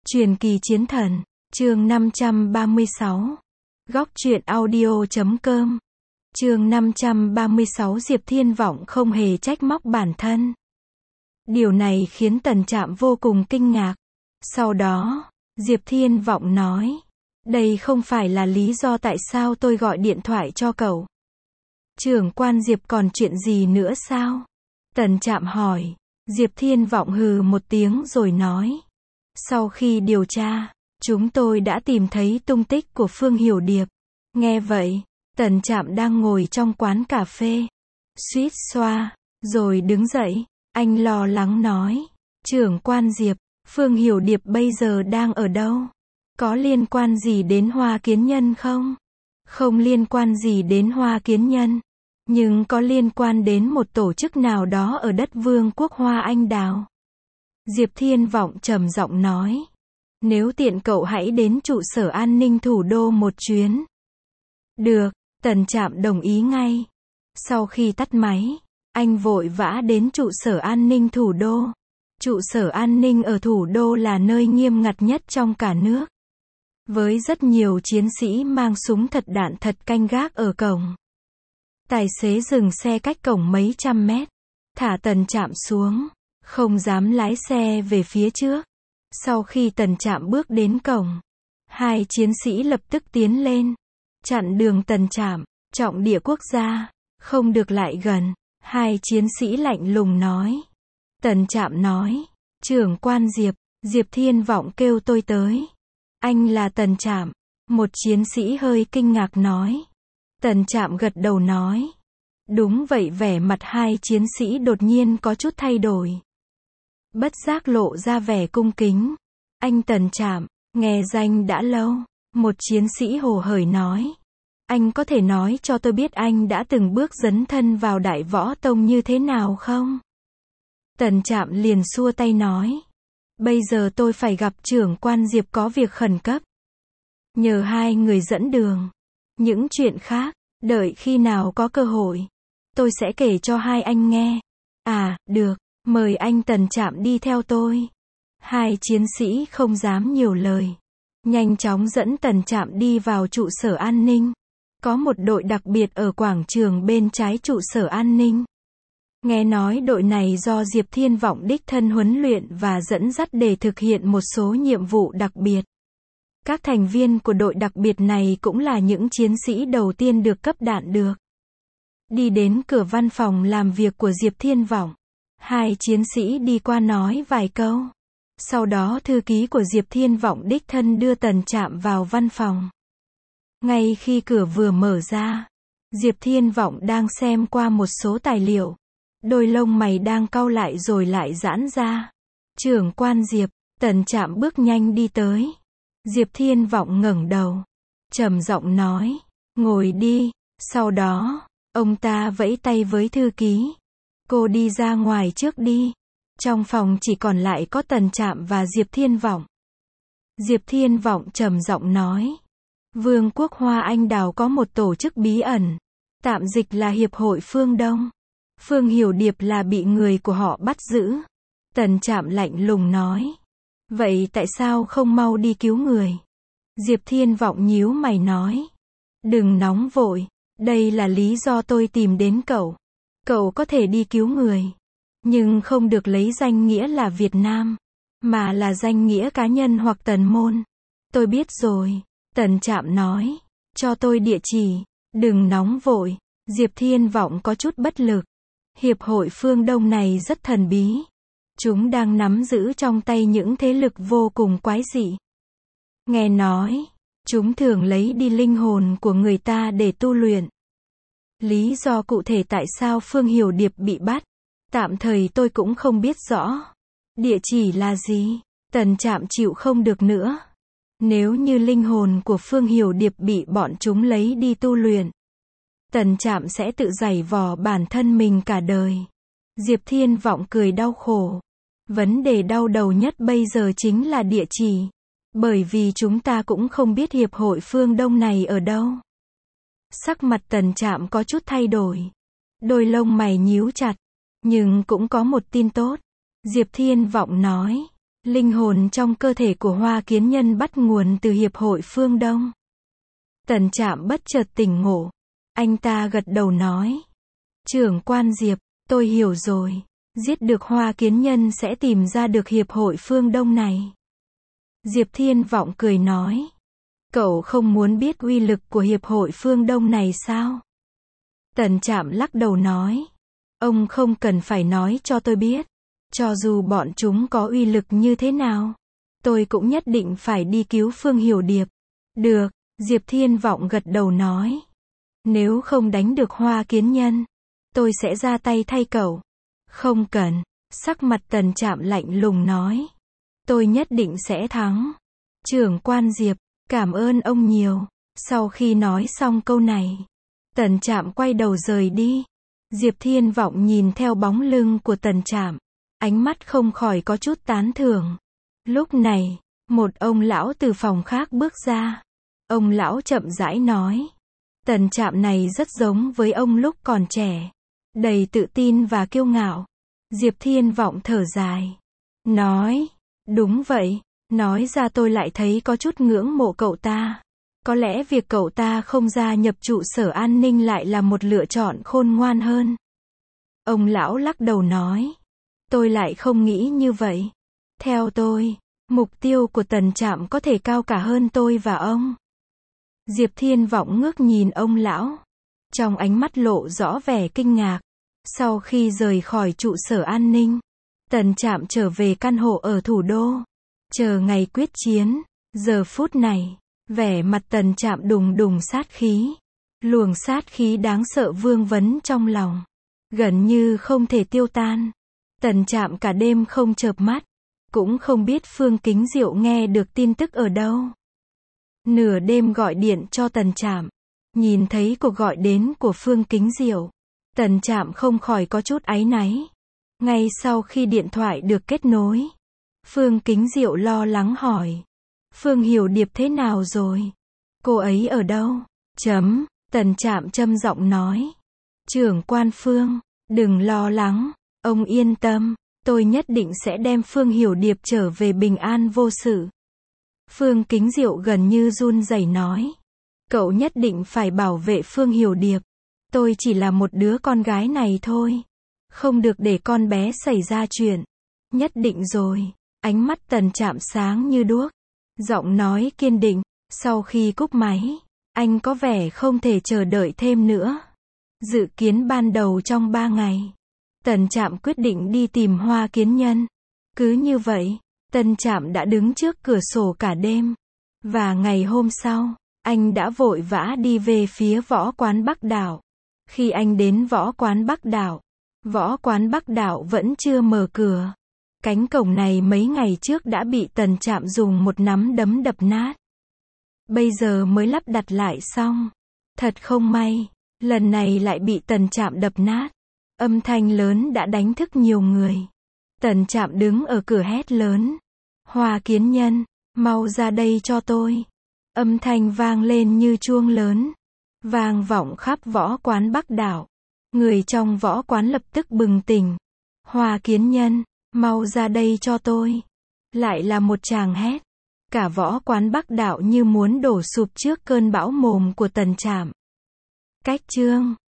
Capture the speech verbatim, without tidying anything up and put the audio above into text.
Truyền kỳ chiến thần, chương năm trăm ba mươi sáu. Góc truyện audio chấm com. Chương năm trăm ba mươi sáu. Diệp Thiên Vọng không hề trách móc bản thân. Điều này khiến Tần Trạm vô cùng kinh ngạc. Sau đó, Diệp Thiên Vọng nói, đây không phải là lý do tại sao tôi gọi điện thoại cho cậu. Trưởng quan Diệp còn chuyện gì nữa sao? Tần Trạm hỏi. Diệp Thiên Vọng hừ một tiếng rồi nói, sau khi điều tra, chúng tôi đã tìm thấy tung tích của Phương Hiểu Điệp. Nghe vậy, Tần Trạm đang ngồi trong quán cà phê, suýt xoa, rồi đứng dậy, anh lo lắng nói, trưởng quan Diệp, Phương Hiểu Điệp bây giờ đang ở đâu? Có liên quan gì đến Hoa Kiến Nhân không? Không liên quan gì đến Hoa Kiến Nhân, nhưng có liên quan đến một tổ chức nào đó ở đất Vương quốc Hoa Anh Đào. Diệp Thiên Vọng trầm giọng nói, nếu tiện cậu hãy đến trụ sở an ninh thủ đô một chuyến. Được, Tần Trạm đồng ý ngay. Sau khi tắt máy, anh vội vã đến trụ sở an ninh thủ đô. Trụ sở an ninh ở thủ đô là nơi nghiêm ngặt nhất trong cả nước, với rất nhiều chiến sĩ mang súng thật đạn thật canh gác ở cổng. Tài xế dừng xe cách cổng mấy trăm mét, thả Tần Trạm xuống, không dám lái xe về phía trước. Sau khi Tần Trạm bước đến cổng, hai chiến sĩ lập tức tiến lên, chặn đường Tần Trạm, trọng địa quốc gia, không được lại gần. Hai chiến sĩ lạnh lùng nói. Tần Trạm nói, trưởng quan Diệp, Diệp Thiên Vọng kêu tôi tới. Anh là Tần Trạm? Một chiến sĩ hơi kinh ngạc nói. Tần Trạm gật đầu nói, đúng vậy. Vẻ mặt hai chiến sĩ đột nhiên có chút thay đổi, bất giác lộ ra vẻ cung kính. Anh Tần Trạm, nghe danh đã lâu. Một chiến sĩ hồ hởi nói, anh có thể nói cho tôi biết anh đã từng bước dấn thân vào Đại Võ Tông như thế nào không? Tần Trạm liền xua tay nói, bây giờ tôi phải gặp trưởng quan Diệp có việc khẩn cấp, nhờ hai người dẫn đường. Những chuyện khác, đợi khi nào có cơ hội, tôi sẽ kể cho hai anh nghe. À, được, mời anh Tần Trạm đi theo tôi. Hai chiến sĩ không dám nhiều lời, nhanh chóng dẫn Tần Trạm đi vào trụ sở an ninh. Có một đội đặc biệt ở quảng trường bên trái trụ sở an ninh. Nghe nói đội này do Diệp Thiên Vọng đích thân huấn luyện và dẫn dắt để thực hiện một số nhiệm vụ đặc biệt. Các thành viên của đội đặc biệt này cũng là những chiến sĩ đầu tiên được cấp đạn được. Đi đến cửa văn phòng làm việc của Diệp Thiên Vọng, hai chiến sĩ đi qua nói vài câu. Sau đó thư ký của Diệp Thiên Vọng đích thân đưa Tần Trạm vào văn phòng. Ngay khi cửa vừa mở ra, Diệp Thiên Vọng đang xem qua một số tài liệu. Đôi lông mày đang cau lại rồi lại giãn ra. Trưởng quan Diệp, Tần Trạm bước nhanh đi tới. Diệp Thiên Vọng ngẩng đầu, trầm giọng nói, ngồi đi. Sau đó, ông ta vẫy tay với thư ký. Cô đi ra ngoài trước đi. Trong phòng chỉ còn lại có Tần Trạm và Diệp Thiên Vọng. Diệp Thiên Vọng trầm giọng nói, Vương quốc Hoa Anh Đào có một tổ chức bí ẩn, tạm dịch là Hiệp hội Phương Đông. Phương Hiểu Điệp là bị người của họ bắt giữ. Tần Trạm lạnh lùng nói, vậy tại sao không mau đi cứu người? Diệp Thiên Vọng nhíu mày nói, đừng nóng vội, đây là lý do tôi tìm đến cậu. Cậu có thể đi cứu người, nhưng không được lấy danh nghĩa là Việt Nam, mà là danh nghĩa cá nhân hoặc Tần môn. Tôi biết rồi, Tần Trạm nói, cho tôi địa chỉ. Đừng nóng vội. Diệp Thiên Vọng có chút bất lực. Hiệp hội Phương Đông này rất thần bí. Chúng đang nắm giữ trong tay những thế lực vô cùng quái dị. Nghe nói, chúng thường lấy đi linh hồn của người ta để tu luyện. Lý do cụ thể tại sao Phương Hiểu Điệp bị bắt, tạm thời tôi cũng không biết rõ. Địa chỉ là gì? Tần Trạm chịu không được nữa. Nếu như linh hồn của Phương Hiểu Điệp bị bọn chúng lấy đi tu luyện, Tần Trạm sẽ tự giày vò bản thân mình cả đời. Diệp Thiên Vọng cười đau khổ. Vấn đề đau đầu nhất bây giờ chính là địa chỉ. Bởi vì chúng ta cũng không biết Hiệp hội Phương Đông này ở đâu. Sắc mặt Tần Trạm có chút thay đổi. Đôi lông mày nhíu chặt. Nhưng cũng có một tin tốt. Diệp Thiên Vọng nói, Linh hồn trong cơ thể của Hoa Kiến Nhân bắt nguồn từ Hiệp hội Phương Đông. Tần Trạm bất chợt tỉnh ngộ. Anh ta gật đầu nói. Trưởng quan Diệp, tôi hiểu rồi. Giết được Hoa Kiến Nhân sẽ tìm ra được Hiệp hội Phương Đông này. Diệp Thiên Vọng cười nói. Cậu không muốn biết uy lực của Hiệp hội Phương Đông này sao? Tần Trạm lắc đầu nói. Ông không cần phải nói cho tôi biết. Cho dù bọn chúng có uy lực như thế nào, tôi cũng nhất định phải đi cứu Phương Hiểu Điệp. Được, Diệp Thiên Vọng gật đầu nói. Nếu không đánh được Hoa Kiến Nhân, tôi sẽ ra tay thay cậu. Không cần, sắc mặt Tần Trạm lạnh lùng nói. Tôi nhất định sẽ thắng. Trưởng quan Diệp, cảm ơn ông nhiều. Sau khi nói xong câu này, Tần Trạm quay đầu rời đi. Diệp Thiên Vọng nhìn theo bóng lưng của Tần Trạm, ánh mắt không khỏi có chút tán thưởng. Lúc này, một ông lão từ phòng khác bước ra. Ông lão chậm rãi nói. Tần Trạm này rất giống với ông lúc còn trẻ. Đầy tự tin và kiêu ngạo. Diệp Thiên Vọng thở dài. Nói. Đúng vậy. Nói ra tôi lại thấy có chút ngưỡng mộ cậu ta. Có lẽ việc cậu ta không gia nhập trụ sở an ninh lại là một lựa chọn khôn ngoan hơn. Ông lão lắc đầu nói. Tôi lại không nghĩ như vậy. Theo tôi, mục tiêu của Tần Trạm có thể cao cả hơn tôi và ông. Diệp Thiên Vọng ngước nhìn ông lão. Trong ánh mắt lộ rõ vẻ kinh ngạc. Sau khi rời khỏi trụ sở an ninh, Tần Trạm trở về căn hộ ở thủ đô. Chờ ngày quyết chiến. Giờ phút này, vẻ mặt Tần Trạm đùng đùng sát khí. Luồng sát khí đáng sợ vương vấn trong lòng. Gần như không thể tiêu tan. Tần Trạm cả đêm không chợp mắt. Cũng không biết Phương Kính Diệu nghe được tin tức ở đâu. Nửa đêm gọi điện cho Tần Trạm. Nhìn thấy cuộc gọi đến của Phương Kính Diệu, Tần Trạm không khỏi có chút áy náy. Ngay sau khi điện thoại được kết nối, Phương Kính Diệu lo lắng hỏi. Phương Hiểu Điệp thế nào rồi? Cô ấy ở đâu? Chấm, Tần Trạm châm giọng nói. Trưởng quan Phương, đừng lo lắng, ông yên tâm, tôi nhất định sẽ đem Phương Hiểu Điệp trở về bình an vô sự. Phương Kính Diệu gần như run rẩy nói. Cậu nhất định phải bảo vệ Phương Hiểu Điệp. Tôi chỉ là một đứa con gái này thôi. Không được để con bé xảy ra chuyện. Nhất định rồi. Ánh mắt Tần Trạm sáng như đuốc. Giọng nói kiên định. Sau khi cúp máy, anh có vẻ không thể chờ đợi thêm nữa. Dự kiến ban đầu trong ba ngày, Tần Trạm quyết định đi tìm Hoa Kiến Nhân. Cứ như vậy, Tần Trạm đã đứng trước cửa sổ cả đêm. Và ngày hôm sau, anh đã vội vã đi về phía võ quán Bắc Đảo. Khi anh đến võ quán Bắc Đảo, võ quán Bắc Đảo vẫn chưa mở cửa. Cánh cổng này mấy ngày trước đã bị Tần Trạm dùng một nắm đấm đập nát. Bây giờ mới lắp đặt lại xong. Thật không may, lần này lại bị Tần Trạm đập nát. Âm thanh lớn đã đánh thức nhiều người. Tần Trạm đứng ở cửa hét lớn. Hoa Kiến Nhân, mau ra đây cho tôi. Âm thanh vang lên như chuông lớn. Vang vọng khắp võ quán Bắc Đảo. Người trong võ quán lập tức bừng tỉnh. Hoa Kiến Nhân, mau ra đây cho tôi. Lại là một tràng hét. Cả võ quán Bắc Đảo như muốn đổ sụp trước cơn bão mồm của Tần Trạm. Cách chương